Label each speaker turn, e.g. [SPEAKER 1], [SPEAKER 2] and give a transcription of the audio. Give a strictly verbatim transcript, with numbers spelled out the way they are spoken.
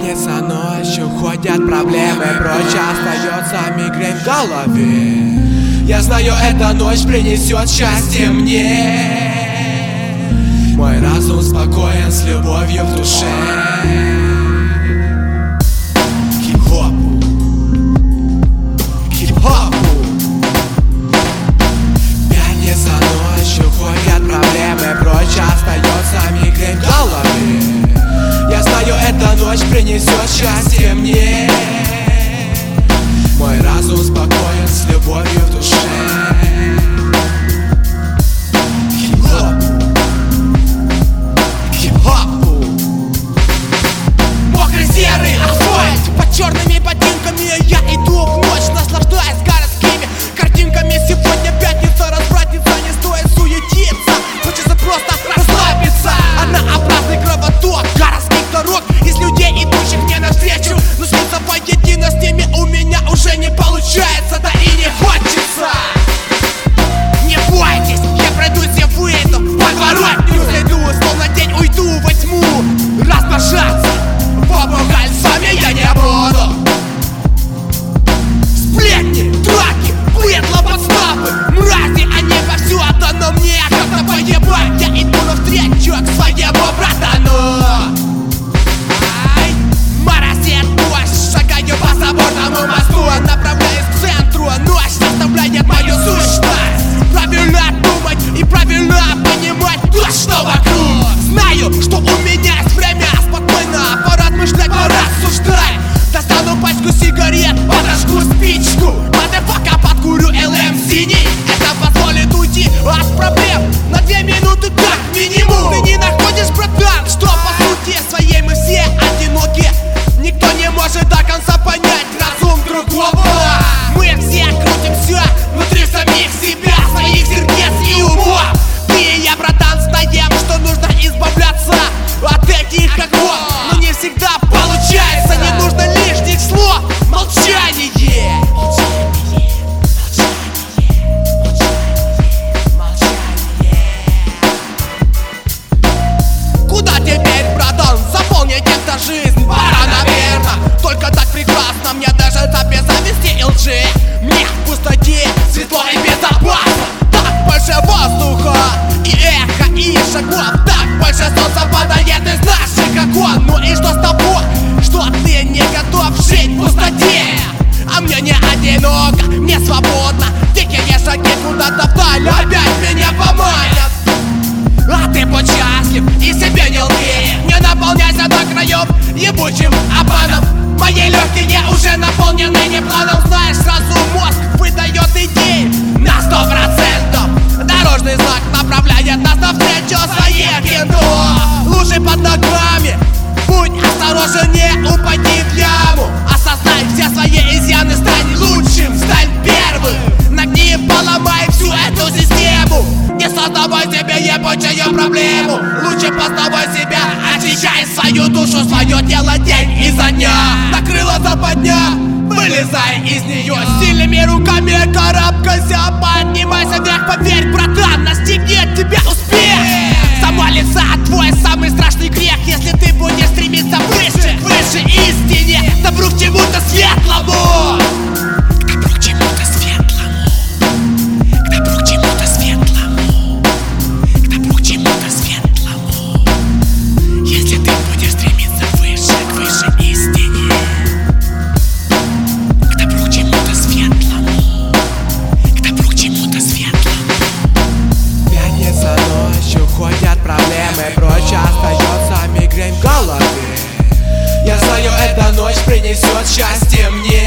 [SPEAKER 1] Пятница ночью ходят проблемы, прочь остается мигрень в голове. Я знаю, эта ночь принесет счастье мне. Мой разум спокоен с любовью в душе. Хип-хопу, хип-хопу. Пятница ночью ходят проблемы, прочь остается мигрень в голове. Я знаю, эта ночь принесет счастье мне. Мой разум спокоен с любовью в душе. Хип-хопу, хип-хопу.
[SPEAKER 2] Мокрый серый асфальт под черными ботинками я иду в ночь, наслаждаясь городскими картинками. Сегодня пятница, развратница, не стоит суетиться. Хочется просто расслабиться. Однообразный кровоток городских дорог, из людей, идущих мне навстречу. Но слиться воедино с ними у меня уже не получается, да и не хочется. Не бойтесь, я пройдусь, я выйду в подворотню, зайду, словно день уйду во тьму. Раздражаться попугальцами я не буду. Сплетни, драки, быдло, подставы, мрази, они повсюду, но мне как-то поебать. Я иду навстречу к своему братану. Ай, моросит дождь, шагаю по соборному мосту, направляюсь к центру, ночь составляет мою сущность. Правильно думать и правильно понимать то, что вокруг. Знаю, что у меня есть время спокойно поразмышлять, порассуждать. Достану пачку сигарет, подожгу спичку, мазафака подкурю эл эм синий. Это позволит уйти от проблем на две минуты как минимум. Ты не находишь, братан, что по сути своей мы все одиноки. Никто не может до конца понять разум другого. Мы все крутимся внутри самих себя, своих сердец и умов. Ты и я, братан, знаем, что нужно избавляться от этих оков, но не всегда получается. Не нужно лишних слов, молчание. Куда теперь, братан, заполнить это жизнь? Пора, наверно, только так прекрасно. Мне даже без зависти эл джи. Мне в пустоте светло и безопасно. Так больше воздуха и эхо, и шагов. Так больше солнца падает из наших окон. Ну и что с того, что ты не готов жить в пустоте? А мне не одиноко, мне свободно. Дикие шаги куда-то вдаль опять меня поманят. А ты будь счастлив и себе не лги. Не наполняйся до краев ебучим обманом. Мои легкие уже наполнены не планом. Знаешь, сразу мозг выдает идеи на сто процентов. Дорожный знак направляет нас навстречу своих кентов. Лужи под ногами, будь осторожен, не упади в яму. Осознай все свои изъяны, стань лучшим, стань первым. Нагни, поломай всю эту систему. Не создавай себе ебучую проблему. Лучше познавай себя, очищай свою душу, свое тело день изо дня. Накрыла западня, вылезай из нее. Сильными руками карабкайся, поднимайся вверх, поверь, братан, настигнет тебя успех. Замолится твой самый страшный грех, если ты будешь стремиться выше, выше истине, к добру к чему-то светлому. К добру к чему-то светлому. К добру к чему-то светлому. К добру к чему-то светлому. Если ты будешь стремиться выше, к выше истине. К добру к чему-то светлому. К добру к чему-то светлому.
[SPEAKER 1] Пятница ночью ходят проблемы, прочь остается мигрень в голове. Я знаю, эта ночь принесет счастье мне.